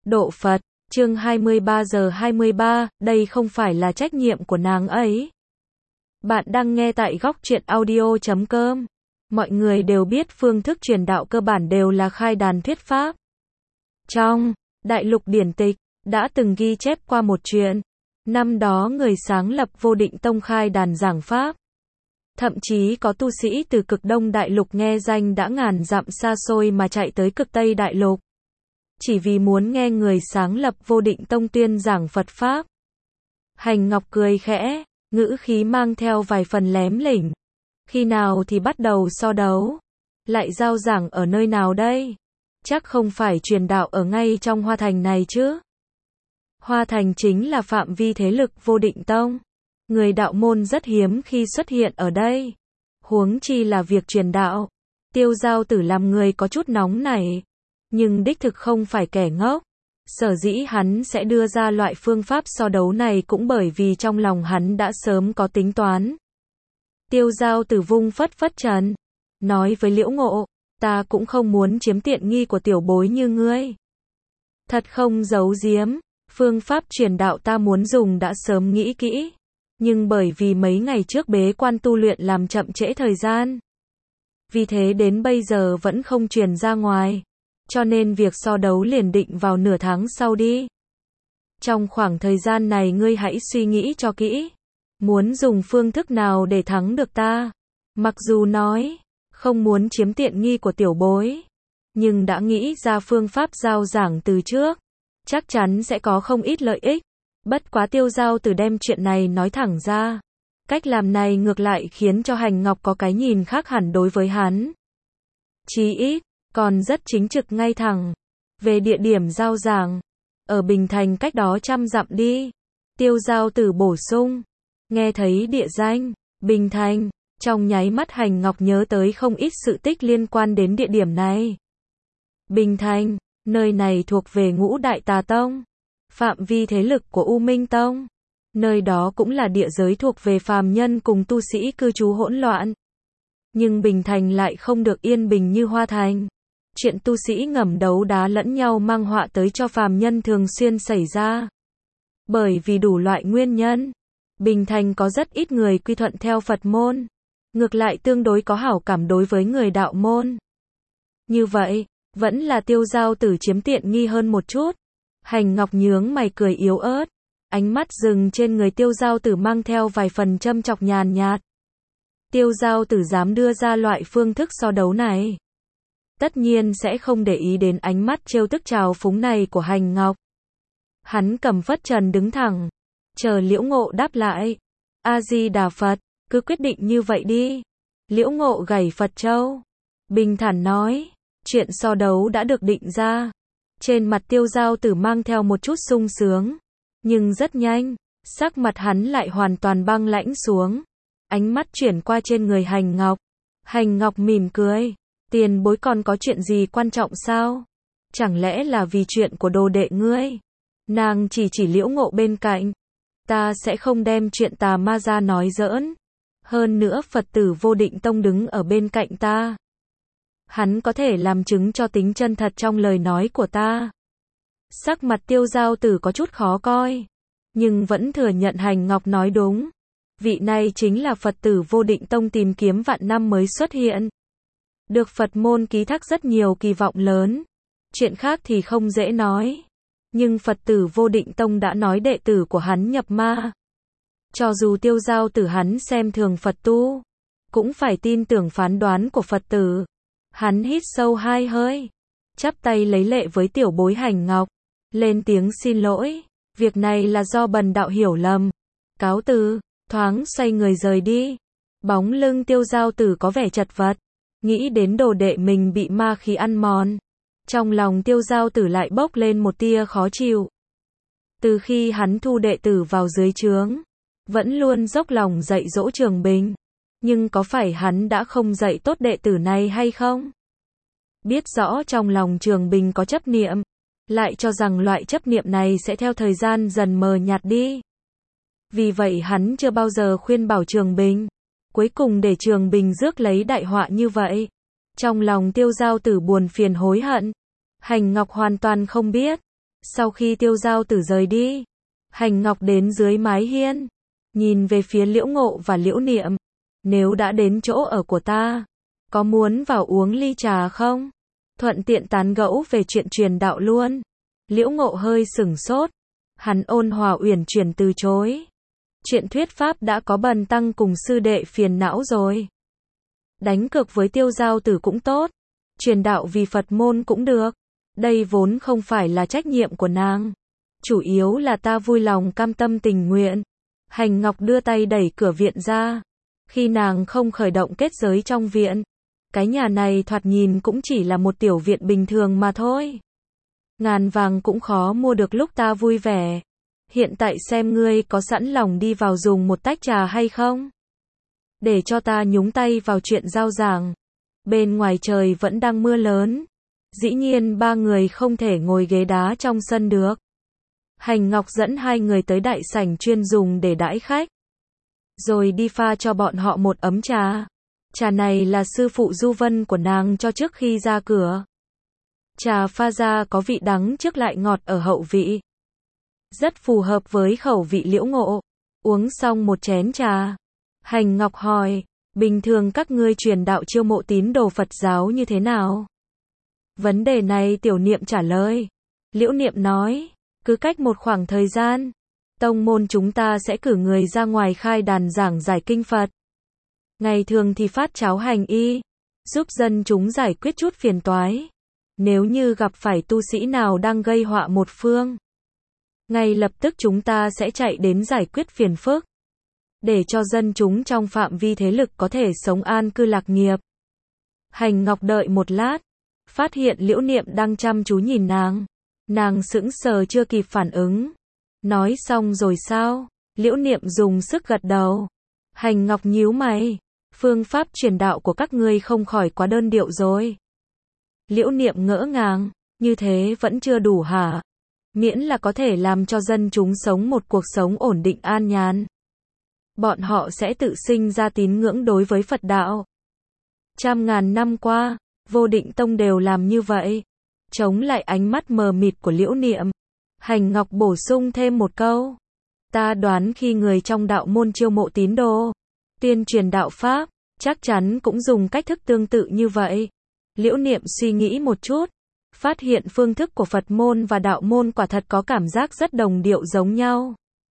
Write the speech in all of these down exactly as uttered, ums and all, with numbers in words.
Độ Phật, chương hai mươi ba giờ hai mươi ba, đây không phải là trách nhiệm của nàng ấy. Bạn đang nghe tại góc truyện audio chấm com. Mọi người đều biết phương thức truyền đạo cơ bản đều là khai đàn thuyết pháp. Trong Đại Lục điển tịch, đã từng ghi chép qua một chuyện. Năm đó người sáng lập Vô Định Tông khai đàn giảng pháp. Thậm chí có tu sĩ từ cực Đông Đại Lục nghe danh đã ngàn dặm xa xôi mà chạy tới cực Tây Đại Lục. Chỉ vì muốn nghe người sáng lập Vô Định Tông tuyên giảng Phật Pháp. Hành Ngọc cười khẽ, ngữ khí mang theo vài phần lém lỉnh. Khi nào thì bắt đầu so đấu? Lại giao giảng ở nơi nào đây? Chắc không phải truyền đạo ở ngay trong Hoa Thành này chứ? Hoa Thành chính là phạm vi thế lực Vô Định Tông. Người đạo môn rất hiếm khi xuất hiện ở đây. Huống chi là việc truyền đạo. Tiêu Giao Tử làm người có chút nóng nảy. Nhưng đích thực không phải kẻ ngốc. Sở dĩ hắn sẽ đưa ra loại phương pháp so đấu này cũng bởi vì trong lòng hắn đã sớm có tính toán. Tiêu Giao Tử vung phất phất trần. Nói với Liễu Ngộ, ta cũng không muốn chiếm tiện nghi của tiểu bối như ngươi. Thật không giấu giếm, phương pháp truyền đạo ta muốn dùng đã sớm nghĩ kỹ. Nhưng bởi vì mấy ngày trước bế quan tu luyện làm chậm trễ thời gian. Vì thế đến bây giờ vẫn không truyền ra ngoài. Cho nên việc so đấu liền định vào nửa tháng sau đi. Trong khoảng thời gian này ngươi hãy suy nghĩ cho kỹ. Muốn dùng phương thức nào để thắng được ta? Mặc dù nói, không muốn chiếm tiện nghi của tiểu bối. Nhưng đã nghĩ ra phương pháp giao giảng từ trước. Chắc chắn sẽ có không ít lợi ích. Bất quá Tiêu Giao Tử đem chuyện này nói thẳng ra. Cách làm này ngược lại khiến cho Hành Ngọc có cái nhìn khác hẳn đối với hắn. Chí ít, còn rất chính trực ngay thẳng. Về địa điểm giao giảng, ở Bình Thành cách đó trăm dặm đi. Tiêu Giao Tử bổ sung. Nghe thấy địa danh, Bình Thành, trong nháy mắt Hành Ngọc nhớ tới không ít sự tích liên quan đến địa điểm này. Bình Thành, nơi này thuộc về Ngũ Đại Tà Tông. Phạm vi thế lực của U Minh Tông. Nơi đó cũng là địa giới thuộc về phàm nhân cùng tu sĩ cư trú hỗn loạn. Nhưng Bình Thành lại không được yên bình như Hoa Thành. Chuyện tu sĩ ngầm đấu đá lẫn nhau mang họa tới cho phàm nhân thường xuyên xảy ra. Bởi vì đủ loại nguyên nhân, Bình Thành có rất ít người quy thuận theo Phật môn. Ngược lại tương đối có hảo cảm đối với người đạo môn. Như vậy, vẫn là Tiêu Giao Tử chiếm tiện nghi hơn một chút. Hành Ngọc nhướng mày cười yếu ớt. Ánh mắt dừng trên người Tiêu Giao Tử mang theo vài phần châm chọc nhàn nhạt. Tiêu Giao Tử dám đưa ra loại phương thức so đấu này. Tất nhiên sẽ không để ý đến ánh mắt trêu tức trào phúng này của Hành Ngọc. Hắn cầm phất trần đứng thẳng. Chờ Liễu Ngộ đáp lại. A-di-đà Phật, cứ quyết định như vậy đi. Liễu Ngộ gảy Phật châu. Bình thản nói. Chuyện so đấu đã được định ra. Trên mặt Tiêu Giao Tử mang theo một chút sung sướng. Nhưng rất nhanh, sắc mặt hắn lại hoàn toàn băng lãnh xuống. Ánh mắt chuyển qua trên người Hành Ngọc. Hành Ngọc mỉm cười. Tiền bối còn có chuyện gì quan trọng sao? Chẳng lẽ là vì chuyện của đồ đệ ngươi? Nàng chỉ chỉ Liễu Ngộ bên cạnh. Ta sẽ không đem chuyện tà ma ra nói giỡn. Hơn nữa Phật tử Vô Định Tông đứng ở bên cạnh ta. Hắn có thể làm chứng cho tính chân thật trong lời nói của ta. Sắc mặt Tiêu Giao Tử có chút khó coi. Nhưng vẫn thừa nhận Hành Ngọc nói đúng. Vị này chính là Phật tử Vô Định Tông tìm kiếm vạn năm mới xuất hiện. Được Phật môn ký thác rất nhiều kỳ vọng lớn. Chuyện khác thì không dễ nói. Nhưng Phật tử Vô Định Tông đã nói đệ tử của hắn nhập ma. Cho dù Tiêu Giao Tử hắn xem thường Phật tu, cũng phải tin tưởng phán đoán của Phật tử. Hắn hít sâu hai hơi. Chắp tay lấy lệ với tiểu bối Hành Ngọc. Lên tiếng xin lỗi. Việc này là do bần đạo hiểu lầm. Cáo từ, thoáng xoay người rời đi. Bóng lưng Tiêu Giao Tử có vẻ chật vật. Nghĩ đến đồ đệ mình bị ma khí ăn mòn. Trong lòng Tiêu Giao Tử lại bốc lên một tia khó chịu. Từ khi hắn thu đệ tử vào dưới trướng, vẫn luôn dốc lòng dạy dỗ Trường Bình. Nhưng có phải hắn đã không dạy tốt đệ tử này hay không? Biết rõ trong lòng Trường Bình có chấp niệm, lại cho rằng loại chấp niệm này sẽ theo thời gian dần mờ nhạt đi. Vì vậy hắn chưa bao giờ khuyên bảo Trường Bình. Cuối cùng để Trường Bình rước lấy đại họa như vậy. Trong lòng Tiêu Giao Tử buồn phiền hối hận. Hành Ngọc hoàn toàn không biết. Sau khi Tiêu Giao Tử rời đi, Hành Ngọc đến dưới mái hiên, nhìn về phía Liễu Ngộ và Liễu Niệm. Nếu đã đến chỗ ở của ta, có muốn vào uống ly trà không? Thuận tiện tán gẫu về chuyện truyền đạo luôn. Liễu Ngộ hơi sửng sốt, hắn ôn hòa uyển chuyển từ chối. Chuyện thuyết pháp đã có bần tăng cùng sư đệ phiền não rồi. Đánh cược với Tiêu Giao Tử cũng tốt, truyền đạo vì Phật môn cũng được. Đây vốn không phải là trách nhiệm của nàng, chủ yếu là ta vui lòng cam tâm tình nguyện. Hành Ngọc đưa tay đẩy cửa viện ra. Khi nàng không khởi động kết giới trong viện, cái nhà này thoạt nhìn cũng chỉ là một tiểu viện bình thường mà thôi. Ngàn vàng cũng khó mua được lúc ta vui vẻ. Hiện tại xem ngươi có sẵn lòng đi vào dùng một tách trà hay không? Để cho ta nhúng tay vào chuyện giao giảng. Bên ngoài trời vẫn đang mưa lớn. Dĩ nhiên ba người không thể ngồi ghế đá trong sân được. Hành Ngọc dẫn hai người tới đại sảnh chuyên dùng để đãi khách. Rồi đi pha cho bọn họ một ấm trà. Trà này là sư phụ Du Vân của nàng cho trước khi ra cửa. Trà pha ra có vị đắng trước lại ngọt ở hậu vị. Rất phù hợp với khẩu vị Liễu Ngộ. Uống xong một chén trà, Hành Ngọc hỏi, bình thường các ngươi truyền đạo chiêu mộ tín đồ Phật giáo như thế nào? Vấn đề này Tiểu Niệm trả lời. Liễu Niệm nói, cứ cách một khoảng thời gian, tông môn chúng ta sẽ cử người ra ngoài khai đàn giảng giải kinh Phật. Ngày thường thì phát cháo hành y, giúp dân chúng giải quyết chút phiền toái. Nếu như gặp phải tu sĩ nào đang gây họa một phương, ngay lập tức chúng ta sẽ chạy đến giải quyết phiền phức, để cho dân chúng trong phạm vi thế lực có thể sống an cư lạc nghiệp. Hành Ngọc đợi một lát, phát hiện Liễu Niệm đang chăm chú nhìn nàng. Nàng sững sờ chưa kịp phản ứng. Nói xong rồi sao? Liễu Niệm dùng sức gật đầu. Hành Ngọc nhíu mày. Phương pháp truyền đạo của các ngươi không khỏi quá đơn điệu rồi. Liễu Niệm ngỡ ngàng. Như thế vẫn chưa đủ hả? Miễn là có thể làm cho dân chúng sống một cuộc sống ổn định an nhàn, bọn họ sẽ tự sinh ra tín ngưỡng đối với Phật đạo. Trăm ngàn năm qua, Vô Định Tông đều làm như vậy. Chống lại ánh mắt mờ mịt của Liễu Niệm, Hành Ngọc bổ sung thêm một câu. Ta đoán khi người trong đạo môn chiêu mộ tín đồ, tuyên truyền đạo Pháp, chắc chắn cũng dùng cách thức tương tự như vậy. Liễu Niệm suy nghĩ một chút, phát hiện phương thức của Phật môn và đạo môn quả thật có cảm giác rất đồng điệu giống nhau.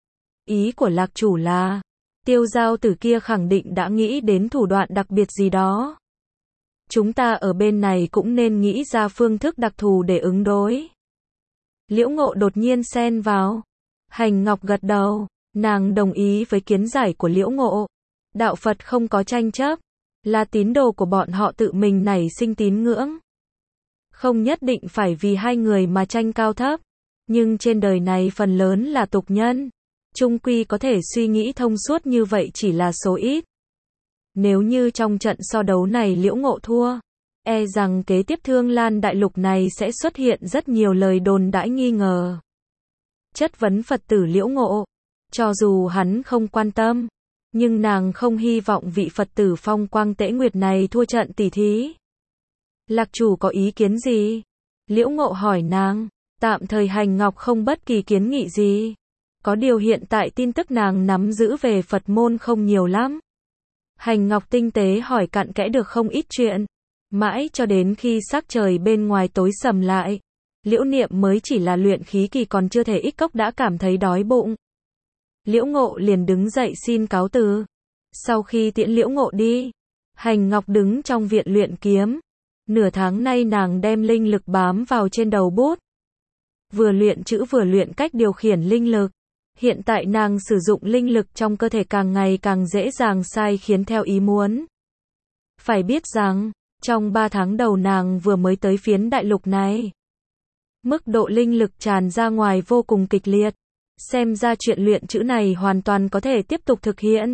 Ý của Lạc chủ là, Tiêu Giao Tử kia khẳng định đã nghĩ đến thủ đoạn đặc biệt gì đó. Chúng ta ở bên này cũng nên nghĩ ra phương thức đặc thù để ứng đối. Liễu Ngộ đột nhiên xen vào. Hành Ngọc gật đầu, nàng đồng ý với kiến giải của Liễu Ngộ. Đạo Phật không có tranh chấp, là tín đồ của bọn họ tự mình nảy sinh tín ngưỡng. Không nhất định phải vì hai người mà tranh cao thấp, nhưng trên đời này phần lớn là tục nhân, chung quy có thể suy nghĩ thông suốt như vậy chỉ là số ít. Nếu như trong trận so đấu này Liễu Ngộ thua, e rằng kế tiếp Thương Lan Đại Lục này sẽ xuất hiện rất nhiều lời đồn đãi nghi ngờ. Chất vấn Phật tử Liễu Ngộ, cho dù hắn không quan tâm, nhưng nàng không hy vọng vị Phật tử phong quang tễ nguyệt này thua trận tỉ thí. Lạc chủ có ý kiến gì? Liễu Ngộ hỏi nàng. Tạm thời Hành Ngọc không bất kỳ kiến nghị gì. Có điều hiện tại tin tức nàng nắm giữ về Phật môn không nhiều lắm. Hành Ngọc tinh tế hỏi cặn kẽ được không ít chuyện. Mãi cho đến khi sắc trời bên ngoài tối sầm lại, Liễu Niệm mới chỉ là luyện khí kỳ còn chưa thể ích cốc đã cảm thấy đói bụng. Liễu Ngộ liền đứng dậy xin cáo từ. Sau khi tiễn Liễu Ngộ đi, Hành Ngọc đứng trong viện luyện kiếm. Nửa tháng nay nàng đem linh lực bám vào trên đầu bút. Vừa luyện chữ vừa luyện cách điều khiển linh lực. Hiện tại nàng sử dụng linh lực trong cơ thể càng ngày càng dễ dàng sai khiến theo ý muốn. Phải biết rằng, trong ba tháng đầu nàng vừa mới tới phiến đại lục này, mức độ linh lực tràn ra ngoài vô cùng kịch liệt. Xem ra chuyện luyện chữ này hoàn toàn có thể tiếp tục thực hiện.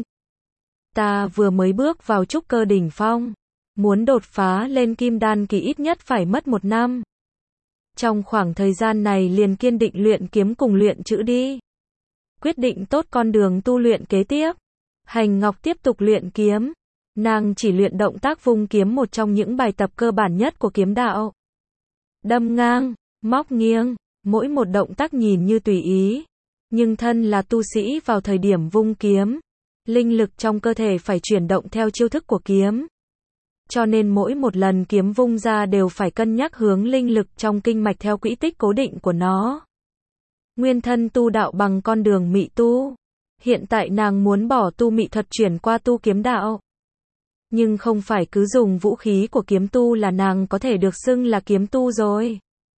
Ta vừa mới bước vào trúc cơ đỉnh phong, muốn đột phá lên kim đan kỳ ít nhất phải mất một năm. Trong khoảng thời gian này liền kiên định luyện kiếm cùng luyện chữ đi. Quyết định tốt con đường tu luyện kế tiếp. Hành Ngọc tiếp tục luyện kiếm. Nàng chỉ luyện động tác vung kiếm một trong những bài tập cơ bản nhất của kiếm đạo. Đâm ngang, móc nghiêng, Mỗi một động tác nhìn như tùy ý, nhưng thân là tu sĩ vào thời điểm vung kiếm, linh lực trong cơ thể phải chuyển động theo chiêu thức của kiếm. Cho nên mỗi một lần kiếm vung ra đều phải cân nhắc hướng linh lực trong kinh mạch theo quỹ tích cố định của nó. Nguyên thân tu đạo bằng con đường mị tu. Hiện tại nàng muốn bỏ tu mị thuật chuyển qua tu kiếm đạo. Nhưng không phải cứ dùng vũ khí của kiếm tu là nàng có thể được xưng là kiếm tu rồi.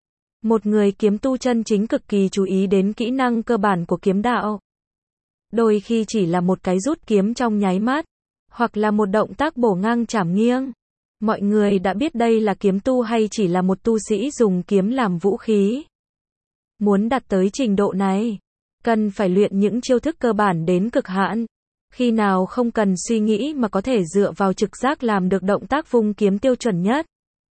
Một người kiếm tu chân chính cực kỳ chú ý đến kỹ năng cơ bản của kiếm đạo. Đôi khi chỉ là một cái rút kiếm trong nháy mắt, hoặc là một động tác bổ ngang chảm nghiêng. Mọi người đã biết đây là kiếm tu hay chỉ là một tu sĩ dùng kiếm làm vũ khí. Muốn đạt tới trình độ này, cần phải luyện những chiêu thức cơ bản đến cực hạn. Khi nào không cần suy nghĩ mà có thể dựa vào trực giác làm được động tác vung kiếm tiêu chuẩn nhất,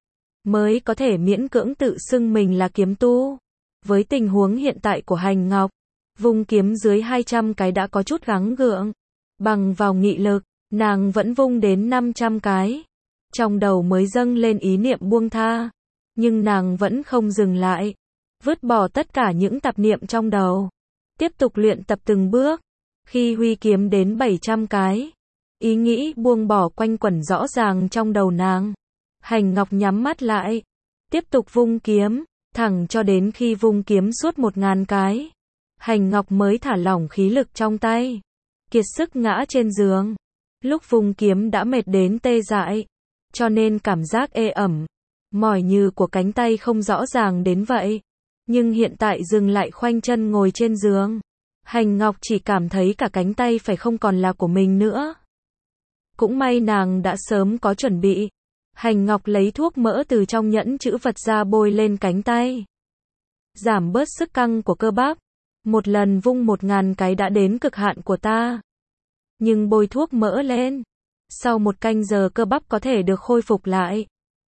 mới có thể miễn cưỡng tự xưng mình là kiếm tu. Với tình huống hiện tại của Hành Ngọc, vung kiếm dưới hai trăm cái đã có chút gắng gượng. Bằng vào nghị lực, nàng vẫn vung đến năm trăm cái. Trong đầu mới dâng lên ý niệm buông tha. Nhưng nàng vẫn không dừng lại. Vứt bỏ tất cả những tạp niệm trong đầu. Tiếp tục luyện tập từng bước. Khi huy kiếm đến bảy trăm cái, ý nghĩ buông bỏ quanh quẩn rõ ràng trong đầu nàng. Hành Ngọc nhắm mắt lại. Tiếp tục vung kiếm. Thẳng cho đến khi vung kiếm suốt một ngàn cái. Hành Ngọc mới thả lỏng khí lực trong tay. Kiệt sức ngã trên giường. Lúc vung kiếm đã mệt đến tê dại. Cho nên cảm giác ê ẩm, mỏi như của cánh tay không rõ ràng đến vậy. Nhưng hiện tại dừng lại khoanh chân ngồi trên giường. Hành Ngọc chỉ cảm thấy cả cánh tay phải không còn là của mình nữa. Cũng may nàng đã sớm có chuẩn bị. Hành Ngọc lấy thuốc mỡ từ trong nhẫn chữ vật ra bôi lên cánh tay. Giảm bớt sức căng của cơ bắp. Một lần vung một ngàn cái đã đến cực hạn của ta. Nhưng bôi thuốc mỡ lên. Sau một canh giờ cơ bắp có thể được khôi phục lại.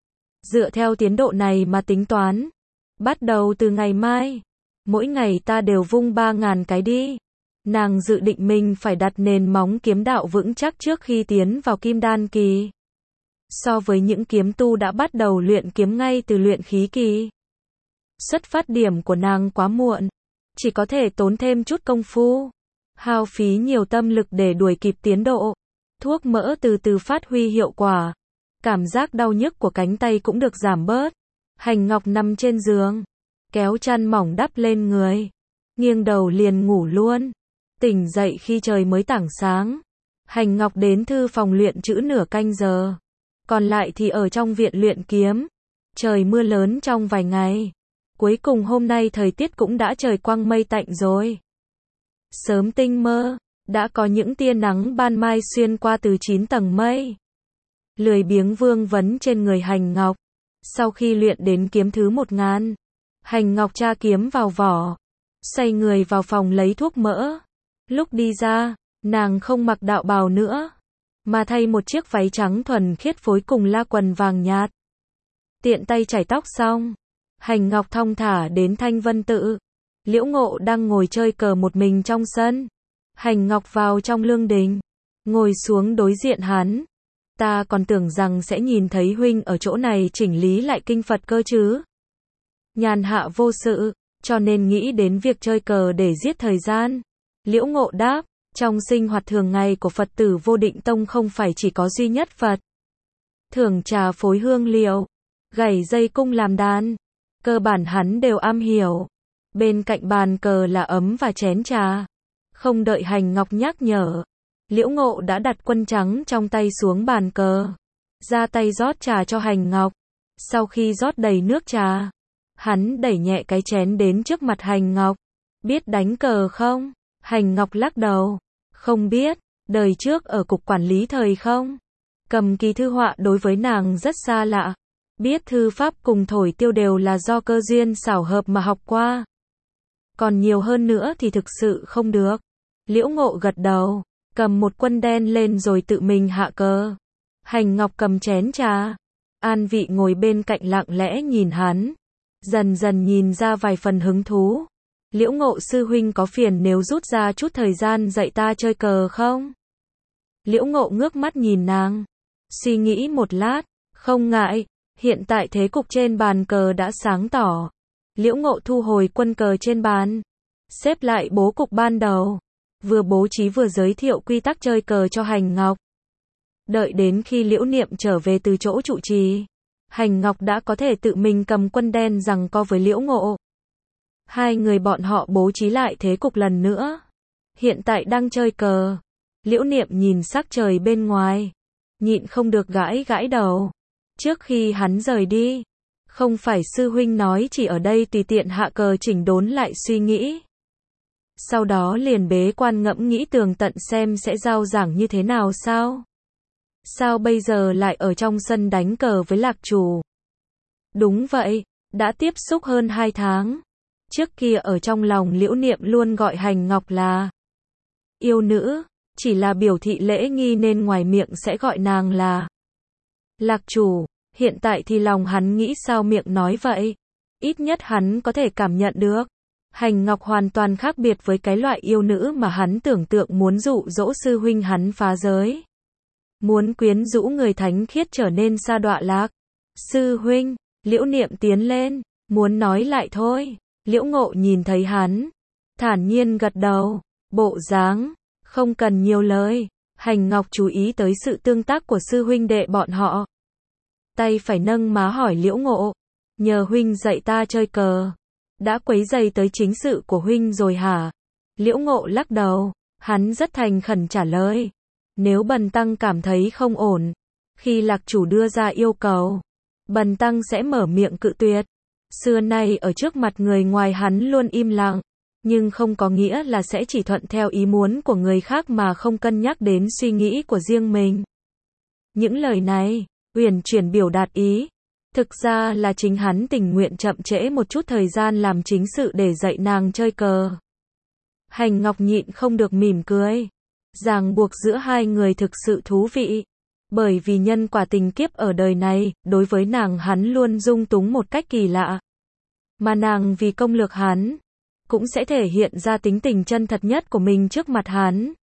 Dựa theo tiến độ này mà tính toán. Bắt đầu từ ngày mai. Mỗi ngày ta đều vung ba ngàn cái đi. Nàng dự định mình phải đặt nền móng kiếm đạo vững chắc trước khi tiến vào kim đan kỳ. So với những kiếm tu đã bắt đầu luyện kiếm ngay từ luyện khí kỳ. Xuất phát điểm của nàng quá muộn. Chỉ có thể tốn thêm chút công phu. Hao phí nhiều tâm lực để đuổi kịp tiến độ. Thuốc mỡ từ từ phát huy hiệu quả. Cảm giác đau nhức của cánh tay cũng được giảm bớt. Hành Ngọc nằm trên giường. Kéo chăn mỏng đắp lên người. Nghiêng đầu liền ngủ luôn. Tỉnh dậy khi trời mới tảng sáng. Hành Ngọc đến thư phòng luyện chữ nửa canh giờ. Còn lại thì ở trong viện luyện kiếm. Trời mưa lớn trong vài ngày. Cuối cùng hôm nay thời tiết cũng đã trời quang mây tạnh rồi. Sớm tinh mơ. Đã có những tia nắng ban mai xuyên qua từ chín tầng mây. Lười biếng vương vấn trên người Hành Ngọc. Sau khi luyện đến kiếm thứ một ngàn, Hành Ngọc tra kiếm vào vỏ. Xoay người vào phòng lấy thuốc mỡ. Lúc đi ra, nàng không mặc đạo bào nữa. Mà thay một chiếc váy trắng thuần khiết phối cùng la quần vàng nhạt. Tiện tay chải tóc xong. Hành Ngọc thong thả đến Thanh Vân Tự. Liễu Ngộ đang ngồi chơi cờ một mình trong sân. Hành Ngọc vào trong lương đình. Ngồi xuống đối diện hắn. Ta còn tưởng rằng sẽ nhìn thấy huynh ở chỗ này chỉnh lý lại kinh Phật cơ chứ. Nhàn hạ vô sự, cho nên nghĩ đến việc chơi cờ để giết thời gian. Liễu Ngộ đáp, trong sinh hoạt thường ngày của Phật tử Vô Định Tông không phải chỉ có duy nhất Phật. Thưởng trà phối hương liệu, gảy dây cung làm đàn. Cơ bản hắn đều am hiểu. Bên cạnh bàn cờ là ấm và chén trà. Không đợi Hành Ngọc nhắc nhở. Liễu Ngộ đã đặt quân trắng trong tay xuống bàn cờ. Ra tay rót trà cho Hành Ngọc. Sau khi rót đầy nước trà, hắn đẩy nhẹ cái chén đến trước mặt Hành Ngọc. Biết đánh cờ không? Hành Ngọc lắc đầu. Không biết, đời trước ở cục quản lý thời không. Cầm kỳ thư họa đối với nàng rất xa lạ. Biết thư pháp cùng thổi tiêu đều là do cơ duyên xảo hợp mà học qua. Còn nhiều hơn nữa thì thực sự không được. Liễu Ngộ gật đầu, cầm một quân đen lên rồi tự mình hạ cờ. Hành Ngọc cầm chén trà. An Vị ngồi bên cạnh lặng lẽ nhìn hắn. Dần dần nhìn ra vài phần hứng thú. Liễu Ngộ sư huynh có phiền nếu rút ra chút thời gian dạy ta chơi cờ không? Liễu Ngộ ngước mắt nhìn nàng. Suy nghĩ một lát. Không ngại. Hiện tại thế cục trên bàn cờ đã sáng tỏ. Liễu Ngộ thu hồi quân cờ trên bàn, xếp lại bố cục ban đầu, vừa bố trí vừa giới thiệu quy tắc chơi cờ cho Hành Ngọc. Đợi đến khi Liễu Niệm trở về từ chỗ trụ trì, Hành Ngọc đã có thể tự mình cầm quân đen giằng co với Liễu Ngộ. Hai người bọn họ bố trí lại thế cục lần nữa. Hiện tại đang chơi cờ. Liễu Niệm nhìn sắc trời bên ngoài, nhịn không được gãi gãi đầu. Trước khi hắn rời đi, không phải sư huynh nói chỉ ở đây tùy tiện hạ cờ chỉnh đốn lại suy nghĩ. Sau đó liền bế quan ngẫm nghĩ tường tận xem sẽ giao giảng như thế nào sao? Sao bây giờ lại ở trong sân đánh cờ với Lạc Chủ? Đúng vậy, đã tiếp xúc hơn hai tháng. Trước kia ở trong lòng Liễu Niệm luôn gọi Hành Ngọc là yêu nữ, chỉ là biểu thị lễ nghi nên ngoài miệng sẽ gọi nàng là Lạc Chủ. Hiện tại thì lòng hắn nghĩ sao miệng nói vậy. Ít nhất hắn có thể cảm nhận được. Hành Ngọc hoàn toàn khác biệt với cái loại yêu nữ mà hắn tưởng tượng muốn dụ dỗ sư huynh hắn phá giới. Muốn quyến rũ người thánh khiết trở nên sa đọa lạc. Sư huynh, Liễu Niệm tiến lên, muốn nói lại thôi. Liễu Ngộ nhìn thấy hắn, thản nhiên gật đầu, bộ dáng, không cần nhiều lời. Hành Ngọc chú ý tới sự tương tác của sư huynh đệ bọn họ. Tay phải nâng má hỏi Liễu Ngộ, nhờ huynh dạy ta chơi cờ, đã quấy rầy tới chính sự của huynh rồi hả? Liễu Ngộ lắc đầu, hắn rất thành khẩn trả lời, nếu Bần Tăng cảm thấy không ổn, khi Lạc Chủ đưa ra yêu cầu, Bần Tăng sẽ mở miệng cự tuyệt. Xưa nay ở trước mặt người ngoài hắn luôn im lặng, nhưng không có nghĩa là sẽ chỉ thuận theo ý muốn của người khác mà không cân nhắc đến suy nghĩ của riêng mình. Những lời này, uyển chuyển biểu đạt ý, thực ra là chính hắn tình nguyện chậm trễ một chút thời gian làm chính sự để dạy nàng chơi cờ. Hành Ngọc nhịn không được mỉm cười. Ràng buộc giữa hai người thực sự thú vị. Bởi vì nhân quả tình kiếp ở đời này, đối với nàng hắn luôn dung túng một cách kỳ lạ. Mà nàng vì công lược hắn, cũng sẽ thể hiện ra tính tình chân thật nhất của mình trước mặt hắn.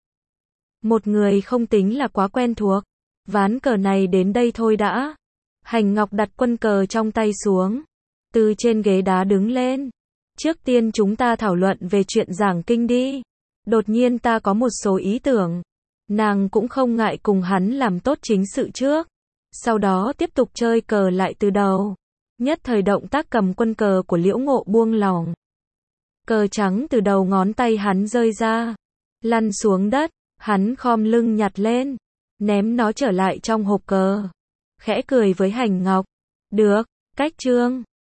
Một người không tính là quá quen thuộc. Ván cờ này đến đây thôi đã. Hành Ngọc đặt quân cờ trong tay xuống, từ trên ghế đá đứng lên. Trước tiên chúng ta thảo luận về chuyện giảng kinh đi. Đột nhiên ta có một số ý tưởng. Nàng cũng không ngại cùng hắn làm tốt chính sự trước. Sau đó tiếp tục chơi cờ lại từ đầu. Nhất thời động tác cầm quân cờ của Liễu Ngộ buông lỏng. Cờ trắng từ đầu ngón tay hắn rơi ra, lăn xuống đất, hắn khom lưng nhặt lên, ném nó trở lại trong hộp cờ. Khẽ cười với Hành Ngọc. Được, cách chương.